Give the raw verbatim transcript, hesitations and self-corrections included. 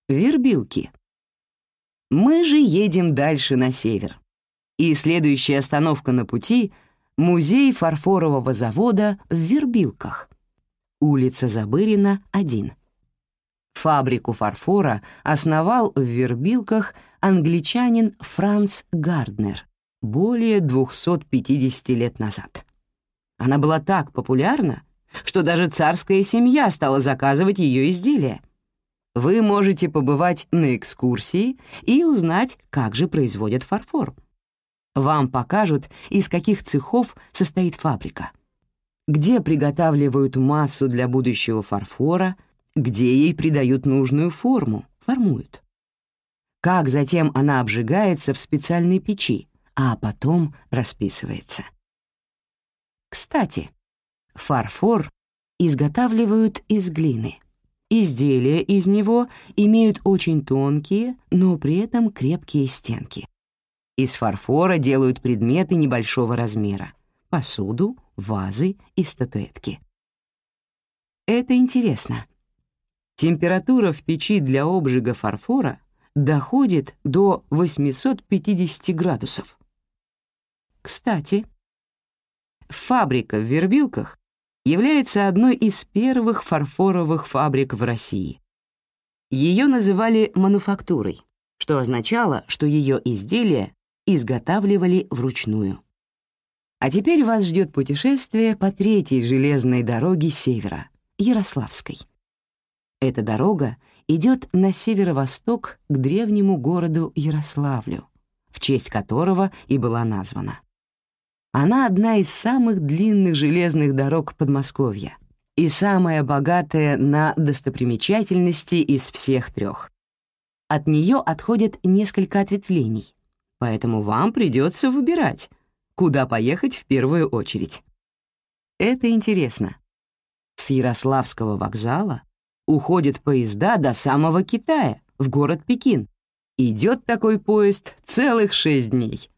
Вербилки. Мы же едем дальше на север. И следующая остановка на пути — музей фарфорового завода в Вербилках. Улица Забырина, один. Фабрику фарфора основал в Вербилках англичанин Франц Гарднер более двухсот пятидесяти лет назад. Она была так популярна, что даже царская семья стала заказывать ее изделия. Вы можете побывать на экскурсии и узнать, как же производят фарфор. Вам покажут, из каких цехов состоит фабрика, где приготавливают массу для будущего фарфора, где ей придают нужную форму, формуют. Как затем она обжигается в специальной печи, а потом расписывается. Кстати, фарфор изготавливают из глины. Изделия из него имеют очень тонкие, но при этом крепкие стенки. Из фарфора делают предметы небольшого размера — посуду, вазы и статуэтки. Это интересно. Температура в печи для обжига фарфора доходит до восьмисот пятидесяти градусов. Кстати, фабрика в Вербилках является одной из первых фарфоровых фабрик в России. Ее называли мануфактурой, что означало, что ее изделия изготавливали вручную. А теперь вас ждет путешествие по третьей железной дороге севера, Ярославской. Эта дорога идет на северо-восток к древнему городу Ярославлю, в честь которого и была названа. Она одна из самых длинных железных дорог Подмосковья и самая богатая на достопримечательности из всех трех. От нее отходят несколько ответвлений, поэтому вам придется выбирать, куда поехать в первую очередь. Это интересно. С Ярославского вокзала уходят поезда до самого Китая, в город Пекин. Идет такой поезд целых шесть дней.